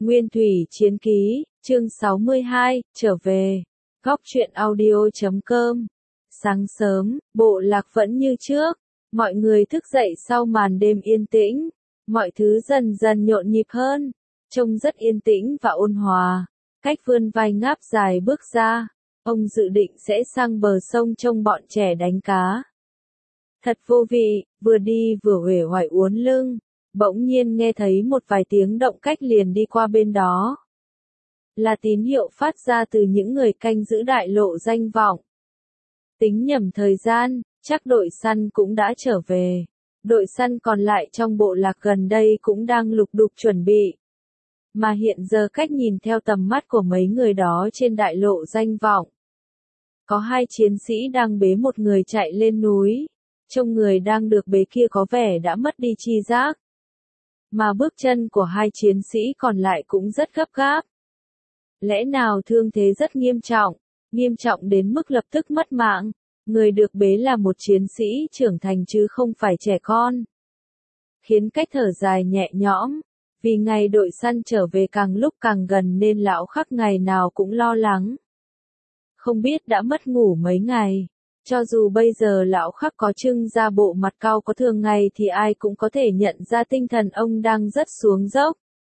Nguyên thủy chiến ký, chương 62, trở về. Góc truyện audio.com. Sáng sớm, bộ lạc vẫn như trước. Mọi người thức dậy sau màn đêm yên tĩnh. Mọi thứ dần dần nhộn nhịp hơn. Trông rất yên tĩnh và ôn hòa. Cách vươn vai ngáp dài bước ra. Ông dự định sẽ sang bờ sông trông bọn trẻ đánh cá. Thật vô vị, vừa đi vừa uể oải uốn lưng. Bỗng nhiên nghe thấy một vài tiếng động cách liền đi qua bên đó. Là tín hiệu phát ra từ những người canh giữ đại lộ danh vọng. Tính nhầm thời gian, chắc đội săn cũng đã trở về. Đội săn còn lại trong bộ lạc gần đây cũng đang lục đục chuẩn bị. Mà hiện giờ cách nhìn theo tầm mắt của mấy người đó trên đại lộ danh vọng. Có hai chiến sĩ đang bế một người chạy lên núi. Trông người đang được bế kia có vẻ đã mất đi tri giác. Mà bước chân của hai chiến sĩ còn lại cũng rất gấp gáp. Lẽ nào thương thế rất nghiêm trọng đến mức lập tức mất mạng. Người được bế là một chiến sĩ trưởng thành chứ không phải trẻ con. Khiến cách thở dài nhẹ nhõm, vì ngày đội săn trở về càng lúc càng gần nên lão Khắc ngày nào cũng lo lắng. Không biết đã mất ngủ mấy ngày. Cho dù bây giờ lão Khắc có trưng ra bộ mặt cao có thường ngày thì ai cũng có thể nhận ra tinh thần ông đang rất xuống dốc.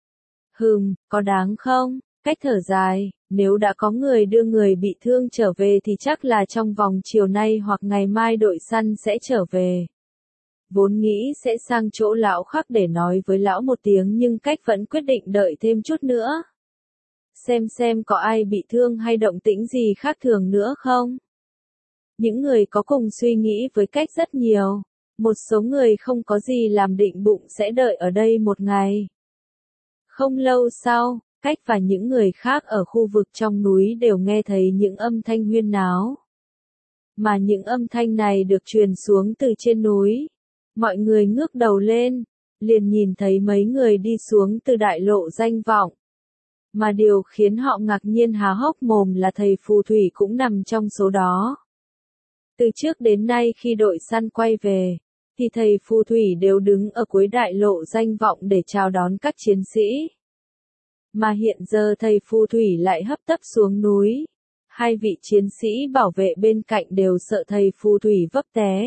Có đáng không? Cách thở dài, nếu đã có người đưa người bị thương trở về thì chắc là trong vòng chiều nay hoặc ngày mai đội săn sẽ trở về. Vốn nghĩ sẽ sang chỗ lão Khắc để nói với lão một tiếng nhưng cách vẫn quyết định đợi thêm chút nữa. Xem có ai bị thương hay động tĩnh gì khác thường nữa không? Những người có cùng suy nghĩ với cách rất nhiều. Một số người không có gì làm định bụng sẽ đợi ở đây một ngày. Không lâu sau, cách và những người khác ở khu vực trong núi đều nghe thấy những âm thanh huyên náo. Mà những âm thanh này được truyền xuống từ trên núi. Mọi người ngước đầu lên, liền nhìn thấy mấy người đi xuống từ đại lộ danh vọng. Mà điều khiến họ ngạc nhiên há hốc mồm là thầy phù thủy cũng nằm trong số đó. Từ trước đến nay khi đội săn quay về, thì thầy phù thủy đều đứng ở cuối đại lộ danh vọng để chào đón các chiến sĩ. Mà hiện giờ thầy phù thủy lại hấp tấp xuống núi. Hai vị chiến sĩ bảo vệ bên cạnh đều sợ thầy phù thủy vấp té.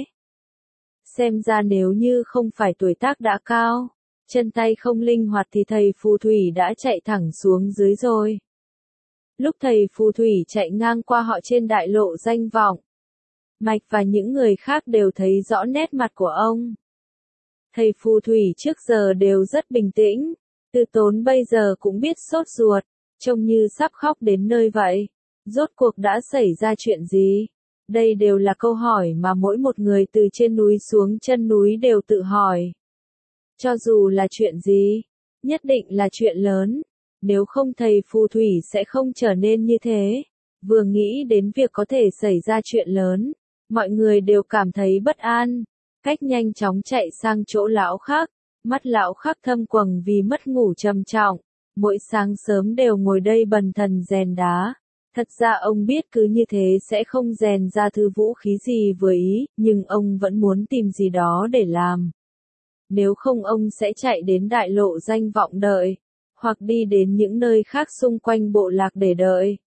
Xem ra nếu như không phải tuổi tác đã cao, chân tay không linh hoạt thì thầy phù thủy đã chạy thẳng xuống dưới rồi. Lúc thầy phù thủy chạy ngang qua họ trên đại lộ danh vọng, Mạch và những người khác đều thấy rõ nét mặt của ông. Thầy phù thủy trước giờ đều rất bình tĩnh, Từ Tốn bây giờ cũng biết sốt ruột, trông như sắp khóc đến nơi vậy. Rốt cuộc đã xảy ra chuyện gì? Đây đều là câu hỏi mà mỗi một người từ trên núi xuống chân núi đều tự hỏi. Cho dù là chuyện gì, nhất định là chuyện lớn, nếu không thầy phù thủy sẽ không trở nên như thế. Vừa nghĩ đến việc có thể xảy ra chuyện lớn, mọi người đều cảm thấy bất an. Cách nhanh chóng chạy sang chỗ lão Khắc, mắt lão Khắc thâm quầng vì mất ngủ trầm trọng. Mỗi sáng sớm đều ngồi đây bần thần rèn đá. Thật ra ông biết cứ như thế sẽ không rèn ra thứ vũ khí gì vừa ý, nhưng ông vẫn muốn tìm gì đó để làm. Nếu không ông sẽ chạy đến đại lộ danh vọng đợi, hoặc đi đến những nơi khác xung quanh bộ lạc để đợi.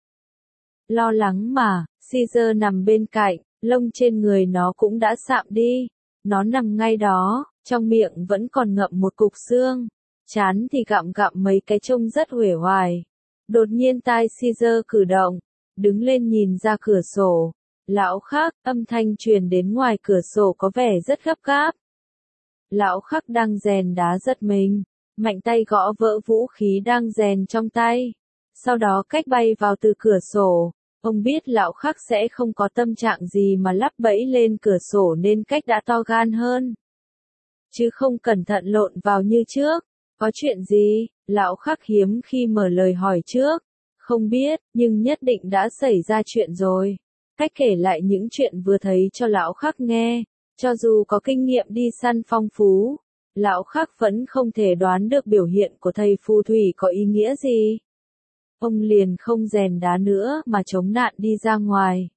Lo lắng mà, Caesar nằm bên cạnh, lông trên người nó cũng đã sạm đi. Nó nằm ngay đó, trong miệng vẫn còn ngậm một cục xương, trán thì gặm mấy cái trông rất uể oải. Đột nhiên tai Caesar cử động, đứng lên nhìn ra cửa sổ. Lão Khắc, âm thanh truyền đến ngoài cửa sổ có vẻ rất gấp gáp. Lão Khắc đang rèn đá giật mình, mạnh tay gõ vỡ vũ khí đang rèn trong tay. Sau đó cách bay vào từ cửa sổ. Ông biết lão Khắc sẽ không có tâm trạng gì mà lắp bẫy lên cửa sổ nên cách đã to gan hơn. Chứ không cẩn thận lộn vào như trước. Có chuyện gì? Lão Khắc hiếm khi mở lời hỏi trước. Không biết, nhưng nhất định đã xảy ra chuyện rồi. Cách kể lại những chuyện vừa thấy cho lão Khắc nghe. Cho dù có kinh nghiệm đi săn phong phú, lão Khắc vẫn không thể đoán được biểu hiện của thầy phù thủy có ý nghĩa gì. Ông liền không rèn đá nữa mà chống nạn đi ra ngoài.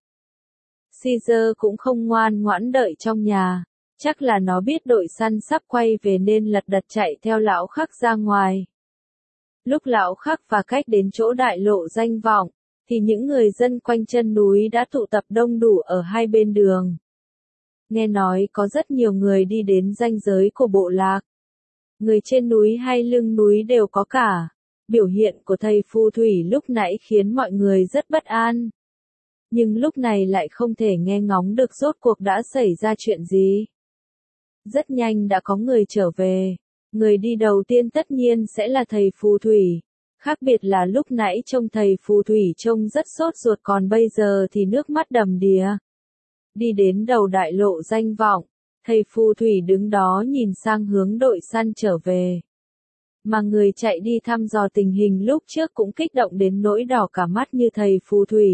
Caesar cũng không ngoan ngoãn đợi trong nhà. Chắc là nó biết đội săn sắp quay về nên lật đật chạy theo lão Khắc ra ngoài. Lúc Lão Khắc và Cách đến chỗ đại lộ danh vọng, thì những người dân quanh chân núi đã tụ tập đông đủ ở hai bên đường. Nghe nói có rất nhiều người đi đến ranh giới của bộ lạc. Người trên núi hay lưng núi đều có cả. Biểu hiện của thầy phù thủy lúc nãy khiến mọi người rất bất an. Nhưng lúc này lại không thể nghe ngóng được rốt cuộc đã xảy ra chuyện gì. Rất nhanh đã có người trở về. Người đi đầu tiên tất nhiên sẽ là thầy phù thủy. Khác biệt là lúc nãy trông thầy phù thủy trông rất sốt ruột, còn bây giờ thì nước mắt đầm đìa. Đi đến đầu đại lộ danh vọng, thầy phù thủy đứng đó nhìn sang hướng đội săn trở về. Mà người chạy đi thăm dò tình hình lúc trước cũng kích động đến nỗi đỏ cả mắt như thầy phù thủy.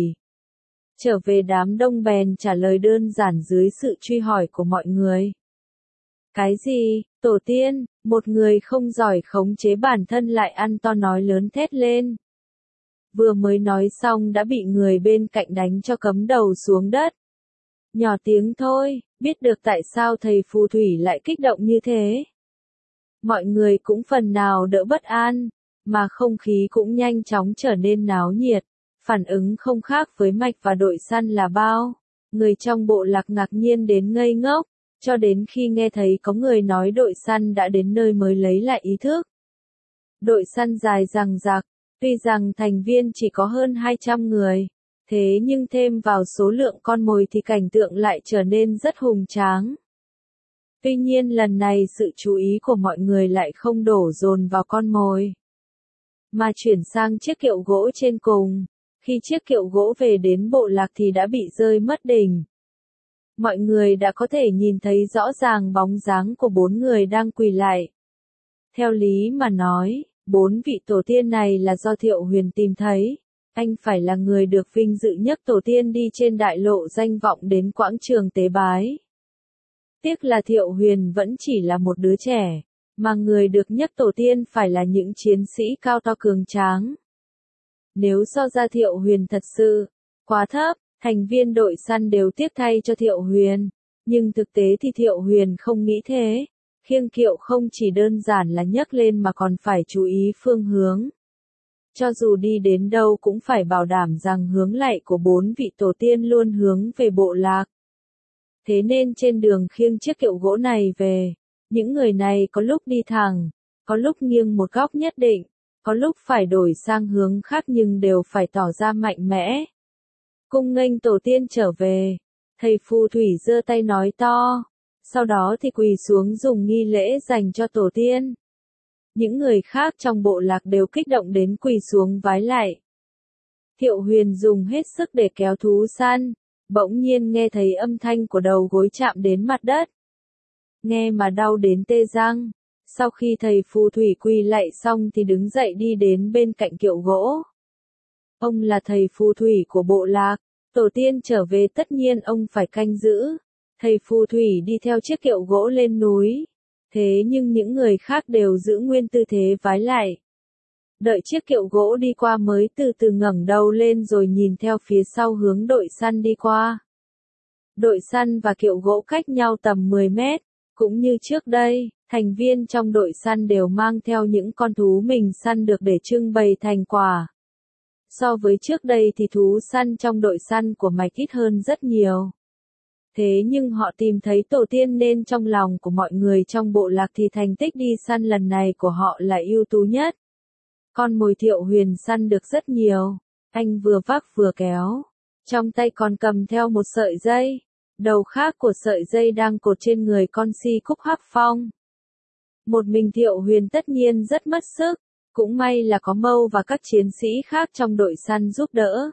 Trở về đám đông bèn trả lời đơn giản dưới sự truy hỏi của mọi người. Cái gì, tổ tiên, một người không giỏi khống chế bản thân lại ăn to nói lớn thét lên. Vừa mới nói xong đã bị người bên cạnh đánh cho cắm đầu xuống đất. Nhỏ tiếng thôi, biết được tại sao thầy phù thủy lại kích động như thế. Mọi người cũng phần nào đỡ bất an, mà không khí cũng nhanh chóng trở nên náo nhiệt. Phản ứng không khác với Mạch và đội săn là bao. Người trong bộ lạc ngạc nhiên đến ngây ngốc, cho đến khi nghe thấy có người nói đội săn đã đến nơi mới lấy lại ý thức. Đội săn dài dằng dặc, tuy rằng thành viên chỉ có hơn 200 người, thế nhưng thêm vào số lượng con mồi thì cảnh tượng lại trở nên rất hùng tráng. Tuy nhiên lần này sự chú ý của mọi người lại không đổ dồn vào con mồi, mà chuyển sang chiếc kiệu gỗ trên cùng. Khi chiếc kiệu gỗ về đến bộ lạc thì đã bị rơi mất đỉnh. Mọi người đã có thể nhìn thấy rõ ràng bóng dáng của 4 người đang quỳ lại. Theo lý mà nói, 4 vị tổ tiên này là do Thiệu Huyền tìm thấy. Anh phải là người được vinh dự nhất tổ tiên đi trên đại lộ danh vọng đến quảng trường tế bái. Tiếc là Thiệu Huyền vẫn chỉ là một đứa trẻ, mà người được nhất tổ tiên phải là những chiến sĩ cao to cường tráng. Nếu so ra Thiệu Huyền thật sự quá thấp, thành viên đội săn đều tiếc thay cho Thiệu Huyền. Nhưng thực tế thì Thiệu Huyền không nghĩ thế. Khiêng kiệu không chỉ đơn giản là nhấc lên mà còn phải chú ý phương hướng. Cho dù đi đến đâu cũng phải bảo đảm rằng hướng lạy của 4 vị tổ tiên luôn hướng về bộ lạc. Thế nên trên đường khiêng chiếc kiệu gỗ này về, những người này có lúc đi thẳng, có lúc nghiêng một góc nhất định, có lúc phải đổi sang hướng khác nhưng đều phải tỏ ra mạnh mẽ. Cung nghênh tổ tiên trở về, thầy phù thủy giơ tay nói to, sau đó thì quỳ xuống dùng nghi lễ dành cho tổ tiên. Những người khác trong bộ lạc đều kích động đến quỳ xuống vái lạy. Thiệu Huyền dùng hết sức để kéo thú săn, bỗng nhiên nghe thấy âm thanh của đầu gối chạm đến mặt đất. Nghe mà đau đến tê răng. Sau khi thầy phù thủy quỳ lạy xong thì đứng dậy đi đến bên cạnh kiệu gỗ. Ông là thầy phù thủy của bộ lạc, tổ tiên trở về tất nhiên ông phải canh giữ. Thầy phù thủy đi theo chiếc kiệu gỗ lên núi. Thế nhưng những người khác đều giữ nguyên tư thế vái lạy. Đợi chiếc kiệu gỗ đi qua mới từ từ ngẩng đầu lên rồi nhìn theo phía sau hướng đội săn đi qua. Đội săn và kiệu gỗ cách nhau tầm 10 mét, cũng như trước đây, thành viên trong đội săn đều mang theo những con thú mình săn được để trưng bày thành quà. So với trước đây thì thú săn trong đội săn của Mạch ít hơn rất nhiều. Thế nhưng họ tìm thấy tổ tiên nên trong lòng của mọi người trong bộ lạc thì thành tích đi săn lần này của họ là ưu tú nhất. Con mồi Thiệu Huyền săn được rất nhiều, anh vừa vác vừa kéo, trong tay còn cầm theo một sợi dây, đầu khác của sợi dây đang cột trên người con si cúc hắc phong. Một mình Thiệu Huyền tất nhiên rất mất sức, cũng may là có Mâu và các chiến sĩ khác trong đội săn giúp đỡ.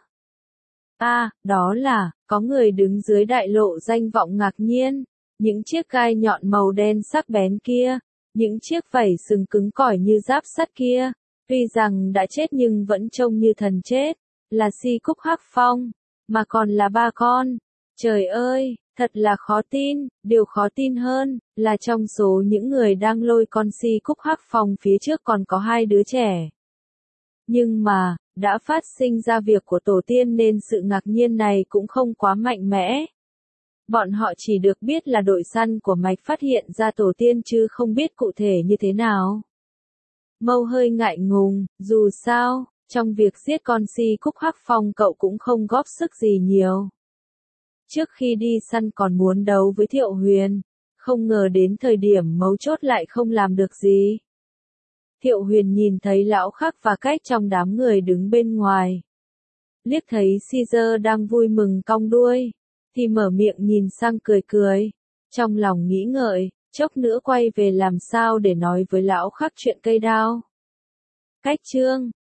Đó là, có người đứng dưới đại lộ danh vọng ngạc nhiên, những chiếc gai nhọn màu đen sắc bén kia, những chiếc vảy sừng cứng cỏi như giáp sắt kia, tuy rằng đã chết nhưng vẫn trông như thần chết, là si cúc hắc phong, mà còn là 3 con. Trời ơi, thật là khó tin, điều khó tin hơn, là trong số những người đang lôi con si cúc hắc phong phía trước còn có 2 đứa trẻ. Nhưng mà, đã phát sinh ra việc của tổ tiên nên sự ngạc nhiên này cũng không quá mạnh mẽ. Bọn họ chỉ được biết là đội săn của Mạch phát hiện ra tổ tiên chứ không biết cụ thể như thế nào. Mâu hơi ngại ngùng, dù sao, trong việc giết con si cúc Hắc Phong cậu cũng không góp sức gì nhiều. Trước khi đi săn còn muốn đấu với Thiệu Huyền, không ngờ đến thời điểm mấu chốt lại không làm được gì. Thiệu Huyền nhìn thấy lão Khắc và Cách trong đám người đứng bên ngoài. Liếc thấy Caesar đang vui mừng cong đuôi, thì mở miệng nhìn sang cười cười. Trong lòng nghĩ ngợi, chốc nữa quay về làm sao để nói với lão Khắc chuyện cây đao. Cách chương